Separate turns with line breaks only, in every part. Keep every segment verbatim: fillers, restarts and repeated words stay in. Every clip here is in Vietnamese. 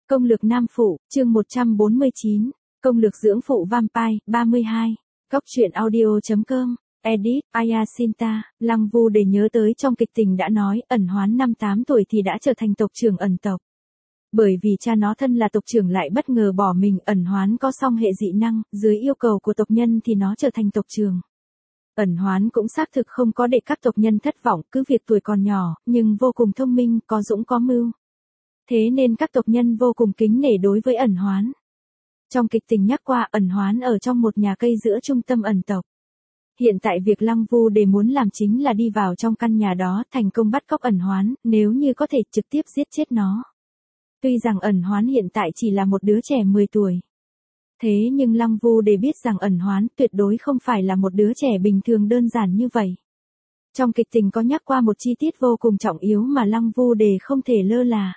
Công lược nam phụ, chương một trăm bốn mươi chín. Công lược dưỡng phụ vampire, ba mươi hai. Góc truyện audio.com. Edit, Ayasinta, Lăng Vu để nhớ tới trong kịch tình đã nói, ẩn hoán năm tám tuổi thì đã trở thành tộc trưởng ẩn tộc. Bởi vì cha nó thân là tộc trưởng lại bất ngờ bỏ mình, ẩn hoán có song hệ dị năng, dưới yêu cầu của tộc nhân thì nó trở thành tộc trưởng. Ẩn hoán cũng xác thực không có để các tộc nhân thất vọng, cứ việc tuổi còn nhỏ, nhưng vô cùng thông minh, có dũng có mưu. Thế nên các tộc nhân vô cùng kính nể đối với ẩn hoán. Trong kịch tình nhắc qua, ẩn hoán ở trong một nhà cây giữa trung tâm ẩn tộc. Hiện tại việc Lăng Vu để muốn làm chính là đi vào trong căn nhà đó, thành công bắt cóc ẩn hoán, nếu như có thể trực tiếp giết chết nó. Tuy rằng ẩn hoán hiện tại chỉ là một đứa trẻ mười tuổi. Thế nhưng Lăng Vu để biết rằng ẩn hoán tuyệt đối không phải là một đứa trẻ bình thường đơn giản như vậy. Trong kịch tình có nhắc qua một chi tiết vô cùng trọng yếu mà Lăng Vu để không thể lơ là.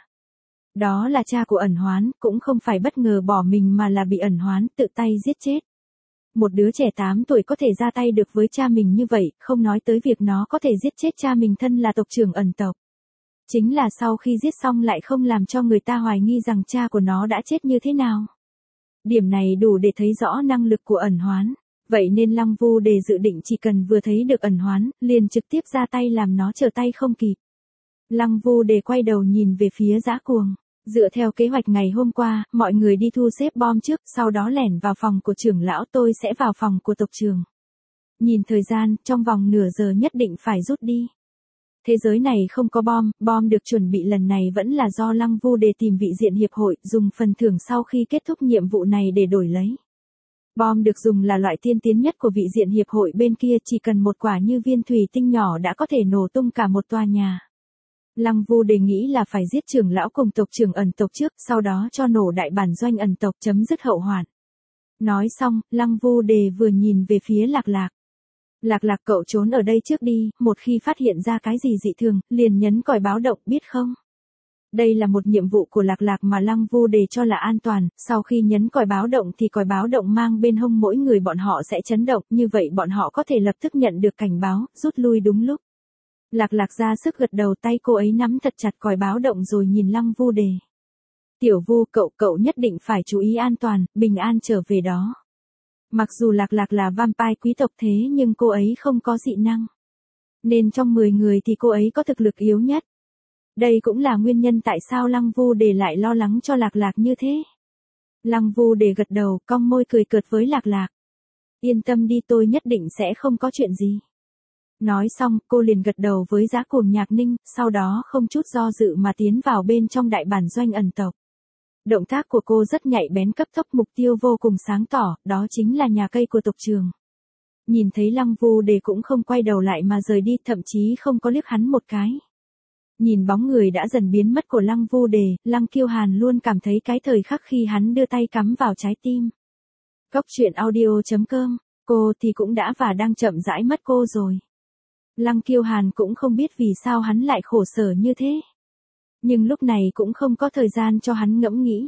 Đó là cha của ẩn hoán cũng không phải bất ngờ bỏ mình mà là bị ẩn hoán tự tay giết chết. Một đứa trẻ tám tuổi có thể ra tay được với cha mình như vậy, không nói tới việc nó có thể giết chết cha mình thân là tộc trưởng ẩn tộc. Chính là sau khi giết xong lại không làm cho người ta hoài nghi rằng cha của nó đã chết như thế nào. Điểm này đủ để thấy rõ năng lực của ẩn hoán. Vậy nên Lăng Vu để dự định chỉ cần vừa thấy được ẩn hoán, liền trực tiếp ra tay làm nó trở tay không kịp. Lăng Vu để quay đầu nhìn về phía Dã Cuồng. Dựa theo kế hoạch ngày hôm qua, mọi người đi thu xếp bom trước, sau đó lẻn vào phòng của trưởng lão, tôi sẽ vào phòng của tộc trưởng. Nhìn thời gian, trong vòng nửa giờ nhất định phải rút đi. Thế giới này không có bom, bom được chuẩn bị lần này vẫn là do Lăng Vu để tìm vị diện hiệp hội, dùng phần thưởng sau khi kết thúc nhiệm vụ này để đổi lấy. Bom được dùng là loại tiên tiến nhất của vị diện hiệp hội bên kia, chỉ cần một quả như viên thủy tinh nhỏ đã có thể nổ tung cả một tòa nhà. Lăng Vu đề nghĩ là phải giết trưởng lão cùng tộc trưởng ẩn tộc trước, sau đó cho nổ đại bản doanh ẩn tộc, chấm dứt hậu hoạn. Nói xong, Lăng Vu đề vừa nhìn về phía Lạc Lạc. Lạc Lạc, cậu trốn ở đây trước đi, một khi phát hiện ra cái gì dị thường, liền nhấn còi báo động, biết không? Đây là một nhiệm vụ của Lạc Lạc mà Lăng Vu đề cho là an toàn, sau khi nhấn còi báo động thì còi báo động mang bên hông mỗi người bọn họ sẽ chấn động, như vậy bọn họ có thể lập tức nhận được cảnh báo, rút lui đúng lúc. Lạc Lạc ra sức gật đầu, tay cô ấy nắm thật chặt còi báo động rồi nhìn Lăng Vu đề. Tiểu Vu, cậu, cậu nhất định phải chú ý an toàn, bình an trở về đó. Mặc dù Lạc Lạc là vampire quý tộc thế nhưng cô ấy không có dị năng. Nên trong mười người thì cô ấy có thực lực yếu nhất. Đây cũng là nguyên nhân tại sao Lăng Vu đề lại lo lắng cho Lạc Lạc như thế. Lăng Vu đề gật đầu, cong môi cười cợt với Lạc Lạc. Yên tâm đi, tôi nhất định sẽ không có chuyện gì. Nói xong, cô liền gật đầu với Dã Cuồng Nhạc Ninh, sau đó không chút do dự mà tiến vào bên trong đại bản doanh ẩn tộc. Động tác của cô rất nhạy bén, cấp tốc, mục tiêu vô cùng sáng tỏ, đó chính là nhà cây của tộc trưởng. Nhìn thấy Lăng Vu đề cũng không quay đầu lại mà rời đi, thậm chí không có liếc hắn một cái. Nhìn bóng người đã dần biến mất của Lăng Vu đề, Lăng Kiêu Hàn luôn cảm thấy cái thời khắc khi hắn đưa tay cắm vào trái tim. Góc truyện audio.com, cô thì cũng đã và đang chậm rãi mất cô rồi. Lăng Kiêu Hàn cũng không biết vì sao hắn lại khổ sở như thế. Nhưng lúc này cũng không có thời gian cho hắn ngẫm nghĩ.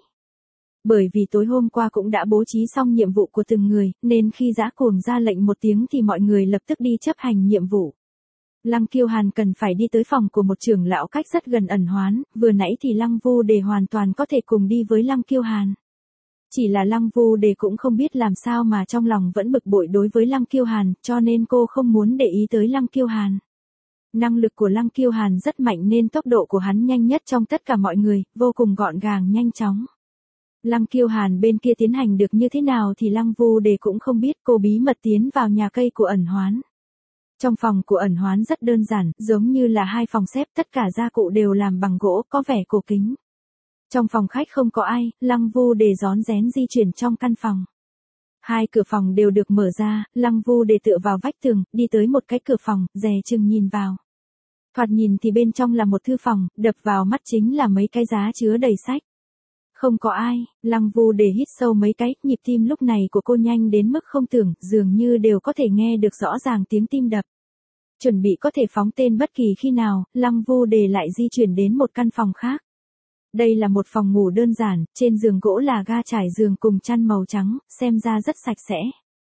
Bởi vì tối hôm qua cũng đã bố trí xong nhiệm vụ của từng người, nên khi Dã Cuồng ra lệnh một tiếng thì mọi người lập tức đi chấp hành nhiệm vụ. Lăng Kiêu Hàn cần phải đi tới phòng của một trưởng lão cách rất gần ẩn hoán, vừa nãy thì Lăng Vu đề hoàn toàn có thể cùng đi với Lăng Kiêu Hàn. Chỉ là Lăng Vu đề cũng không biết làm sao mà trong lòng vẫn bực bội đối với Lăng Kiêu Hàn, cho nên cô không muốn để ý tới Lăng Kiêu Hàn. Năng lực của Lăng Kiêu Hàn rất mạnh nên tốc độ của hắn nhanh nhất trong tất cả mọi người, vô cùng gọn gàng nhanh chóng. Lăng Kiêu Hàn bên kia tiến hành được như thế nào thì Lăng Vu đề cũng không biết, cô bí mật tiến vào nhà cây của ẩn hoán. Trong phòng của ẩn hoán rất đơn giản, giống như là hai phòng xếp, tất cả gia cụ đều làm bằng gỗ, có vẻ cổ kính. Trong phòng khách không có ai, Lăng Vu đề rón rén di chuyển trong căn phòng. Hai cửa phòng đều được mở ra, Lăng Vu đề tựa vào vách tường, đi tới một cái cửa phòng, dè chừng nhìn vào. Thoạt nhìn thì bên trong là một thư phòng, đập vào mắt chính là mấy cái giá chứa đầy sách. Không có ai, Lăng Vu đề hít sâu mấy cái, nhịp tim lúc này của cô nhanh đến mức không tưởng, dường như đều có thể nghe được rõ ràng tiếng tim đập. Chuẩn bị có thể phóng tên bất kỳ khi nào, Lăng Vu đề lại di chuyển đến một căn phòng khác. Đây là một phòng ngủ đơn giản, trên giường gỗ là ga trải giường cùng chăn màu trắng, xem ra rất sạch sẽ.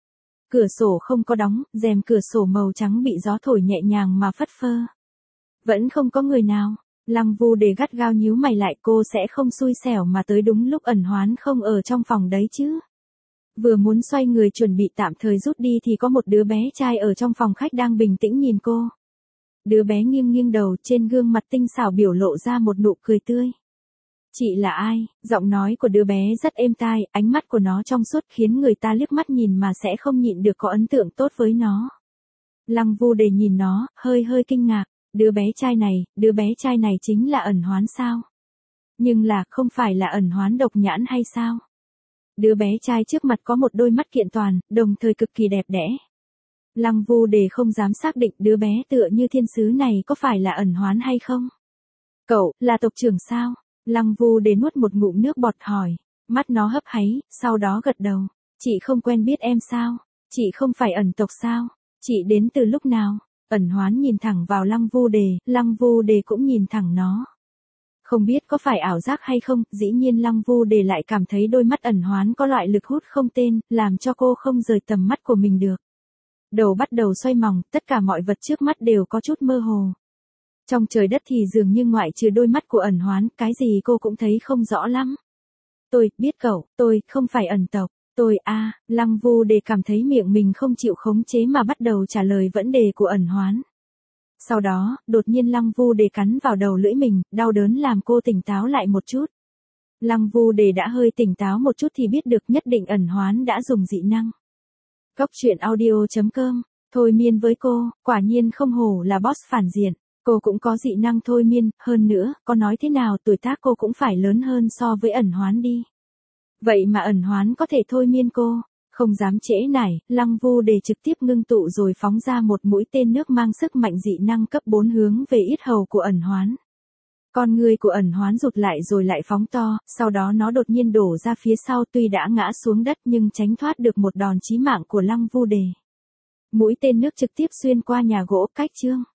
Cửa sổ không có đóng, rèm cửa sổ màu trắng bị gió thổi nhẹ nhàng mà phất phơ. Vẫn không có người nào. Lăng Vu Đề gắt gao nhíu mày lại, cô sẽ không xui xẻo mà tới đúng lúc ẩn hoán không ở trong phòng đấy chứ. Vừa muốn xoay người chuẩn bị tạm thời rút đi thì có một đứa bé trai ở trong phòng khách đang bình tĩnh nhìn cô. Đứa bé nghiêng nghiêng đầu, trên gương mặt tinh xảo biểu lộ ra một nụ cười tươi. Chị là ai? Giọng nói của đứa bé rất êm tai, ánh mắt của nó trong suốt khiến người ta liếc mắt nhìn mà sẽ không nhịn được có ấn tượng tốt với nó. Lăng Vu Đề nhìn nó, hơi hơi kinh ngạc. Đứa bé trai này, đứa bé trai này chính là ẩn hoán sao? Nhưng là, không phải là ẩn hoán độc nhãn hay sao? Đứa bé trai trước mặt có một đôi mắt kiện toàn, đồng thời cực kỳ đẹp đẽ. Lăng Vu Đề không dám xác định đứa bé tựa như thiên sứ này có phải là ẩn hoán hay không. Cậu, là tộc trưởng sao? Lăng Vu Đề nuốt một ngụm nước bọt hỏi. Mắt nó hấp háy, sau đó gật đầu. Chị không quen biết em sao? Chị không phải ẩn tộc sao? Chị đến từ lúc nào? Ẩn hoán nhìn thẳng vào Lăng Vu Đề, Lăng Vu Đề cũng nhìn thẳng nó. Không biết có phải ảo giác hay không, dĩ nhiên Lăng Vu Đề lại cảm thấy đôi mắt ẩn hoán có loại lực hút không tên, làm cho cô không rời tầm mắt của mình được. Đầu bắt đầu xoay vòng, tất cả mọi vật trước mắt đều có chút mơ hồ. Trong trời đất thì dường như ngoại trừ đôi mắt của ẩn hoán, cái gì cô cũng thấy không rõ lắm. Tôi, biết cậu, tôi, không phải ẩn tộc. Tôi, a à, Lăng Vu Đề cảm thấy miệng mình không chịu khống chế mà bắt đầu trả lời vấn đề của ẩn hoán. Sau đó, đột nhiên Lăng Vu Đề cắn vào đầu lưỡi mình, đau đớn làm cô tỉnh táo lại một chút. Lăng Vu Đề đã hơi tỉnh táo một chút thì biết được nhất định ẩn hoán đã dùng dị năng. Góc truyện audio chấm com, thôi miên với cô, quả nhiên không hổ là boss phản diện. Cô cũng có dị năng thôi miên, hơn nữa, có nói thế nào tuổi tác cô cũng phải lớn hơn so với ẩn hoán đi. Vậy mà ẩn hoán có thể thôi miên cô, không dám trễ nải, Lăng Vu Đề trực tiếp ngưng tụ rồi phóng ra một mũi tên nước mang sức mạnh dị năng cấp bốn hướng về yết hầu của ẩn hoán. Con người của ẩn hoán rụt lại rồi lại phóng to, sau đó nó đột nhiên đổ ra phía sau, tuy đã ngã xuống đất nhưng tránh thoát được một đòn chí mạng của Lăng Vu Đề. Mũi tên nước trực tiếp xuyên qua nhà gỗ cách chương.